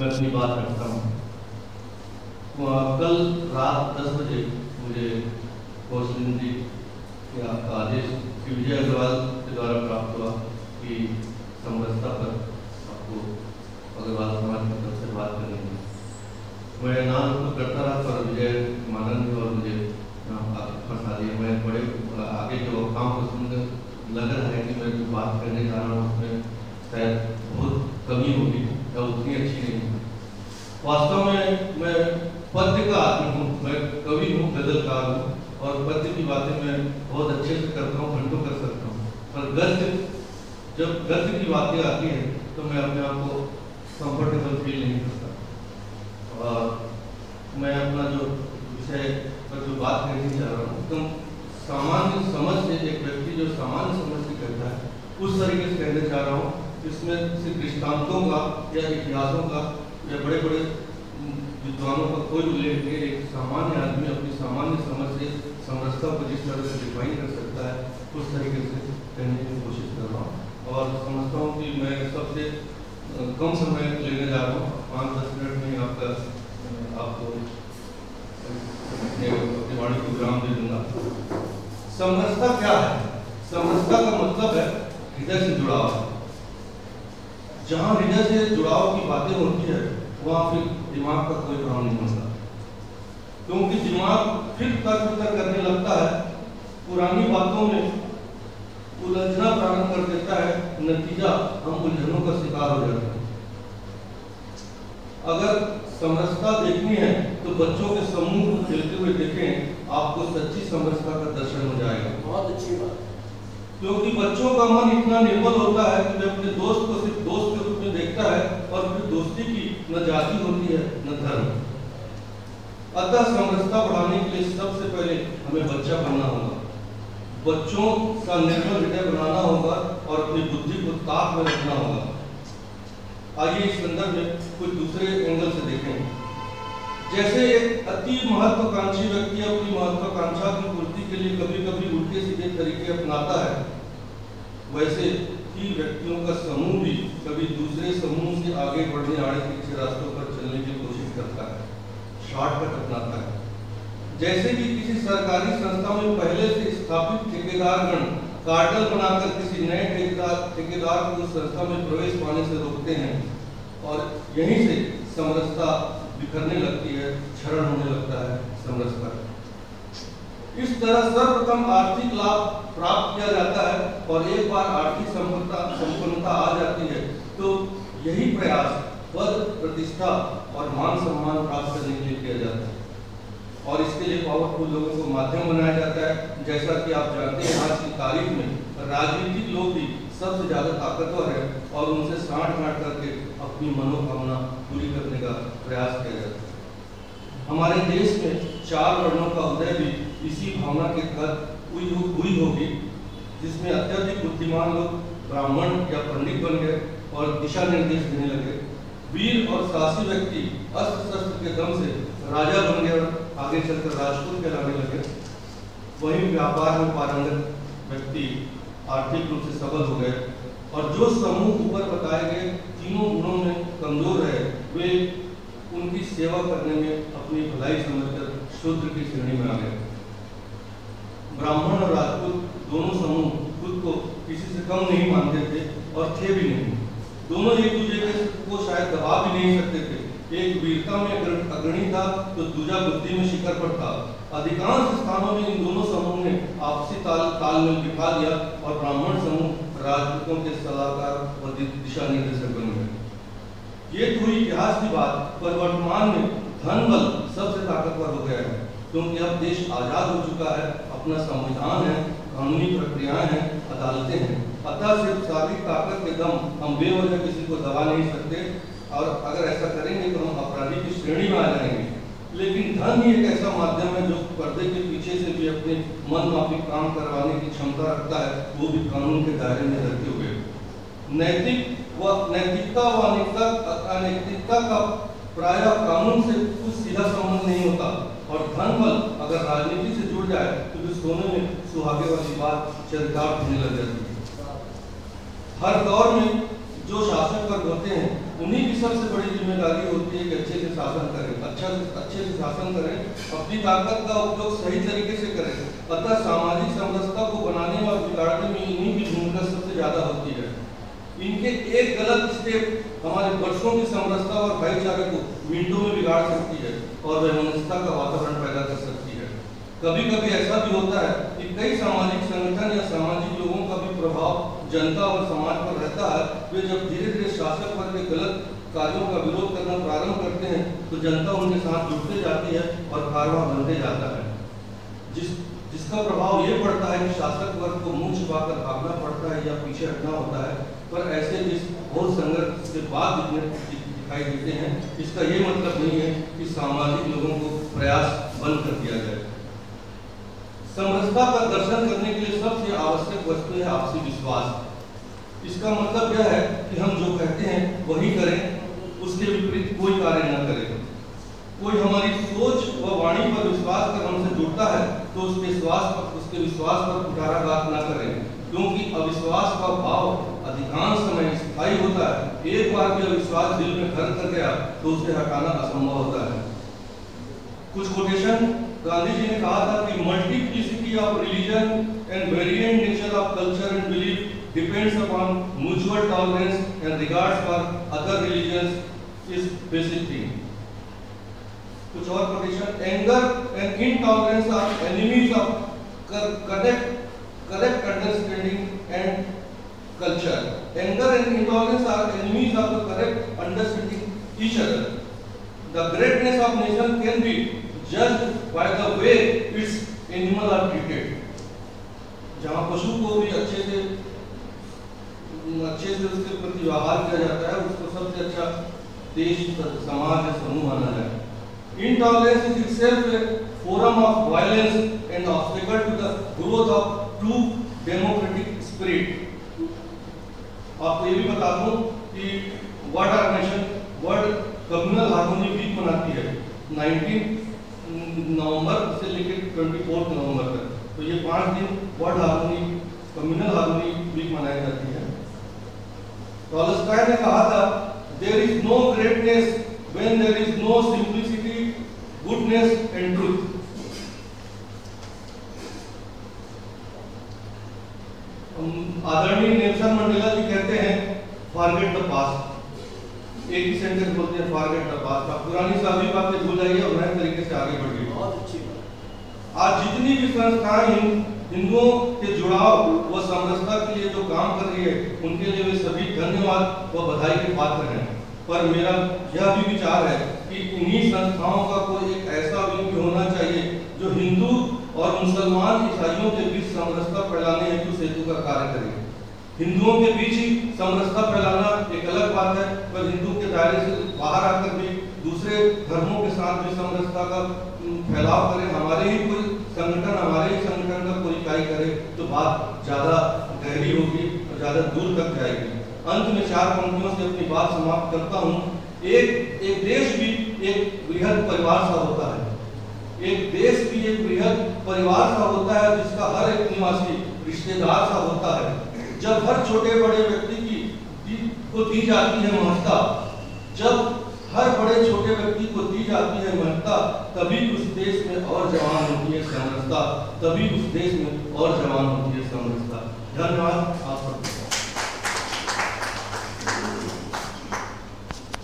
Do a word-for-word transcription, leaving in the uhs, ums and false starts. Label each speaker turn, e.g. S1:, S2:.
S1: मैं अपनी बात रखता हूँ। कल रात दस बजे मुझे कौशलिन जी के आपका आदेश श्री विजय अग्रवाल के द्वारा प्राप्त हुआ कि समरसता पर आपको अग्रवाल समाज की तरफ से बात करनी है। मैं नाम तो करता रहा पर विजय मानंद और मुझे फंसा दिया। मैं बड़े आगे जो काम को सुनकर लग रहा है कि मैं जो बात करने जा रहा हूँ उसमें शायद बहुत कमी होगी या उतनी अच्छी नहीं है। वास्तव में मैं पद्य का आदमी हूँ, मैं कवि हूँ, गजलकार हूँ और पद्य की बातें मैं बहुत अच्छे से करता हूँ, घंटों कर सकता हूँ। पर गद्य जब गद्य की बातें आती हैं तो मैं अपने आप को कंफर्टेबल फील नहीं करता। और मैं अपना जो विषय पर जो बात करनी चाह रहा हूँ एकदम सामान्य समझ से, एक व्यक्ति जो सामान्य समझ से कहता है उस तरीके से कहना चाह रहा हूँ। इसमें सिर्फ दृष्टांतों का या इतिहासों का या बड़े बड़े विद्वानों का कोई उल्लेख नहीं। एक सामान्य आदमी अपनी सामान्य समझ से समरसता को जिस तरह से डिफाइन कर सकता है उस तरीके से कहने की कोशिश कर रहा हूँ। और समझता हूँ कि मैं सबसे कम समय लेने जा रहा हूँ, पाँच दस मिनट में आपका आपको अपनी वाणी को विराम दे दूंगा। समरसता क्या है? समरसता का मतलब है हृदय से जुड़ाव। जहाँ हृदय से जुड़ाव की बातें होती है वहाँ फिर दिमाग का कोई काम नहीं होता, क्योंकि दिमाग फिर तर्क वितर्क करने लगता है, पुरानी बातों में उलझना प्रारंभ कर देता है, नतीजा हम उलझनों का शिकार हो जाते हैं। अगर समरसता देखनी है तो बच्चों के समूह को खेलते हुए देखें, आपको सच्ची समरसता का दर्शन हो जाएगा।
S2: बहुत अच्छी बात।
S1: क्योंकि बच्चों का मन इतना निर्बल होता है कि वे अपने दोस्त को सिर्फ दोस्त के रूप में देखता है और फिर दोस्ती की न जाति होती है न धर्म। अतः समरसता बढ़ाने के लिए सबसे पहले हमें बच्चा बनना होगा, बच्चों का निर्मल हृदय बनाना होगा और अपनी बुद्धि को ताक में रखना होगा। आइए इस संदर्भ में कुछ दूसरे एंगल से देखें। जैसे एक अति महत्वाकांक्षी व्यक्ति अपनी महत्वाकांक्षा की पूर्ति के लिए कभी कभी उल्टे सीधे तरीके अपनाता है, वैसे ही व्यक्तियों का समूह भी कभी दूसरे समूह से आगे बढ़ने आड़े पीछे रास्तों पर चलने की कोशिश करता है, शॉर्टकट अपनाता है। जैसे कि किसी सरकारी संस्था में पहले से स्थापित ठेकेदारगण कार्टल बनाकर किसी नए ठेकेदार ठेकेदार को संस्था में प्रवेश पाने से रोकते हैं और यहीं से समरसता बिखरने लगती है, क्षरण होने लगता है समरसता। इस तरह सर्वप्रथम आर्थिक लाभ प्राप्त किया जाता है और एक बार आर्थिक संपन्नता संपन्नता आ जाती है तो यही प्रयास पद, प्रतिष्ठा और मान सम्मान प्राप्त करने के लिए किया जाता है और इसके लिए पावरफुल लोगों को माध्यम बनाया जाता है। जैसा कि आप जानते हैं आज की तारीख में राजनीतिक लोग भी सबसे ज्यादा ताकतवर है और उनसे साठ गांठ करके अपनी मनोकामना पूरी करने का प्रयास किया जाता है। हमारे देश में चार वर्णों का उदय भी इसी भावना के तहत हुई हुई होगी, जिसमें अत्यधिक बुद्धिमान लोग ब्राह्मण या पंडित बन गए और दिशा निर्देश देने लगे। वीर और साहसी व्यक्ति अस्त्र शस्त्र के दम से राजा बन गए और आगे चलकर राजपूत कहलाने लगे। वहीं व्यापार में पारंगत व्यक्ति आर्थिक रूप से सबल हो गए और जो समूह ऊपर बताए गए तीनों गुणों में कमजोर है वे उनकी सेवा करने में अपनी भलाई समझकर शूद्र की श्रेणी में आ गए। ब्राह्मण और राजपूत दोनों समूह खुद को किसी से कम नहीं मानते थे और थे भी नहीं। दोनों एक दूसरे को शायद दबा भी नहीं सकते थे। एक वीरता में अग्रणी था तो दूसरा बुद्धि में शिखर पर था। अधिकांश स्थानों में इन दोनों समूह ने आपसी ताल तालमेल बिठा दिया और ब्राह्मण समूह राजपूतों के सलाहकार और दिशा निर्देशक बन गए। ये तो हुई इतिहास की बात, पर वर्तमान में धन बल सबसे ताकतवर हो गया है, क्योंकि अब देश आजाद हो चुका है, अपना संविधान है, कानूनी प्रक्रियाएं हैं, अदालतें हैं। अतः सिर्फ शारीरिक ताकत के दम हम बेवजह किसी को दबा नहीं सकते और अगर ऐसा करेंगे तो हम अपराधी की श्रेणी में आ जाएंगे। लेकिन धन ही एक ऐसा माध्यम है जो पर्दे के पीछे से भी अपने मन माफिक काम करवाने की क्षमता रखता है, वो भी कानून के दायरे में रहते हुए। नैतिक व नैतिकता व अनैतिकता का प्राय कानून से कुछ सीधा संबंध नहीं होता और धन बल अगर राजनीति से जुड़ जाए तो फिर सोने में सुहागे वाली बात चरितार्थ होने लग जाती है। हर दौर में जो शासक वर्ग होते हैं उन्हीं की सबसे बड़ी जिम्मेदारी होती है कि अच्छे से शासन करें, अच्छा से अच्छे से शासन करें, अपनी ताकत का उपयोग सही तरीके से करें। अतः सामाजिक समरसता को बनाने और बिगाड़ने में इन्हीं की भूमिका सबसे ज़्यादा होती है। इनके एक गलत स्टेप हमारे वर्षों की समरसता और भाईचारे को मिनटों में बिगाड़ सकती है और वैमनस्यता का वातावरण पैदा कर सकती है। कभी कभी ऐसा भी होता है कि कई सामाजिक संगठन या सामाजिक लोगों का भी प्रभाव जनता और समाज पर रहता है। वे जब धीरे धीरे शासक वर्ग के गलत कार्यों का विरोध करना प्रारंभ करते हैं तो जनता उनके साथ जुड़ते जाती है और कारवां बनते जाता है, जिस जिसका प्रभाव ये पड़ता है कि शासक वर्ग को मुंह छुपाकर भागना पड़ता है या पीछे हटना होता है। पर ऐसे जिस बहुत संघर्ष के बाद जितने दिखाई देते हैं, इसका ये मतलब नहीं है कि सामाजिक लोगों को प्रयास बंद कर दिया जाए। समरसता का दर्शन करने के लिए सबसे आवश्यक वस्तु है आपसी विश्वास। इसका मतलब यह है कि हम जो कहते हैं वही करें, उसके विपरीत कोई कार्य न करें। कोई हमारी सोच व वाणी पर विश्वास कर हमसे जुड़ता है तो उसके विश्वास पर उसके विश्वास पर कुठाराघात न करें, क्योंकि अविश्वास का भाव अधिकांश समय स्थायी होता है। एक बार भी अविश्वास दिल में घर कर गया तो उसे हटाना असंभव होता है। कुछ कोटेशन गांधी जी ने कहा था कि multiplicity of religion and variant nature of culture and belief depends upon mutual tolerance and regard for other religions is basic thing. कुछ और quotation, anger and intolerance are enemies of correct correct understanding and culture. Anger and intolerance are enemies of the correct understanding each other. The greatness of nation can be judged by the way its animals are treated. जहाँ पशु को भी अच्छे से अच्छे से उसके प्रति व्यवहार किया जाता है, उसको सबसे अच्छा देश, समाज या समूह माना जाए। Intolerance is itself a forum of violence and obstacle to the growth of true democratic spirit. आपको ये भी बता दूं कि world organisation world communal harmony week मनाती है उन्नीस नवंबर से लेकर चौबीस नवंबर तक। तो ये पांच दिन world harmony communal harmony week मनाई जाती है। टॉलस्टॉय ने कहा था, there is no greatness when there is no simplicity, goodness and truth. आदरणीय नेल्सन मंडेला जी कहते हैं, फॉरगेट द पास्ट। एक ही सेंटेंस बोलते हैं, फॉरगेट द पास्ट। आप पुरानी सभी बातें भूल जाइए और नए तरीके से आगे बढ़िए। बहुत अच्छी बात। आज जितनी भी संस्थाएं हिंदुओं के जुड़ाव व समरसता के लिए जो काम कर रही है, उनके लिए वे सभी धन्यवाद व बधाई के पात्र हैं। पर मेरा यह भी विचार है कि इन्हीं संस्थाओं का कोई एक ऐसा विंग भी होना चाहिए जो हिंदू और मुसलमान ईसाइयों के बीच समरसता फैलाने हेतु सेतु का कार्य करे। हिंदुओं के बीच ही समरसता फैलाना एक अलग बात है, पर हिंदू के दायरे से बाहर आकर भी दूसरे धर्मों के साथ भी समरसता का फैलाव करें। हमारे ही कोई संगठन हमारे ही संगठन का कोई इकाई करे तो बात ज्यादा गहरी होगी और ज्यादा दूर तक जाएगी। अंत में चार पंक्तियों से अपनी बात समाप्त करता हूँ। एक एक देश भी एक बृहद परिवार सा होता है। एक देश भी एक बृहद परिवार सा होता है जिसका हर एक निवासी रिश्तेदार सा होता है। जब हर छोटे बड़े व्यक्ति की दी, को दी जाती है महत्ता, जब हर बड़े छोटे व्यक्ति को दी जाती है महत्ता, तभी उस देश में और जवान होती है समरसता, तभी उस देश में और जवान होती है समरसता। धन्यवाद आप सबको।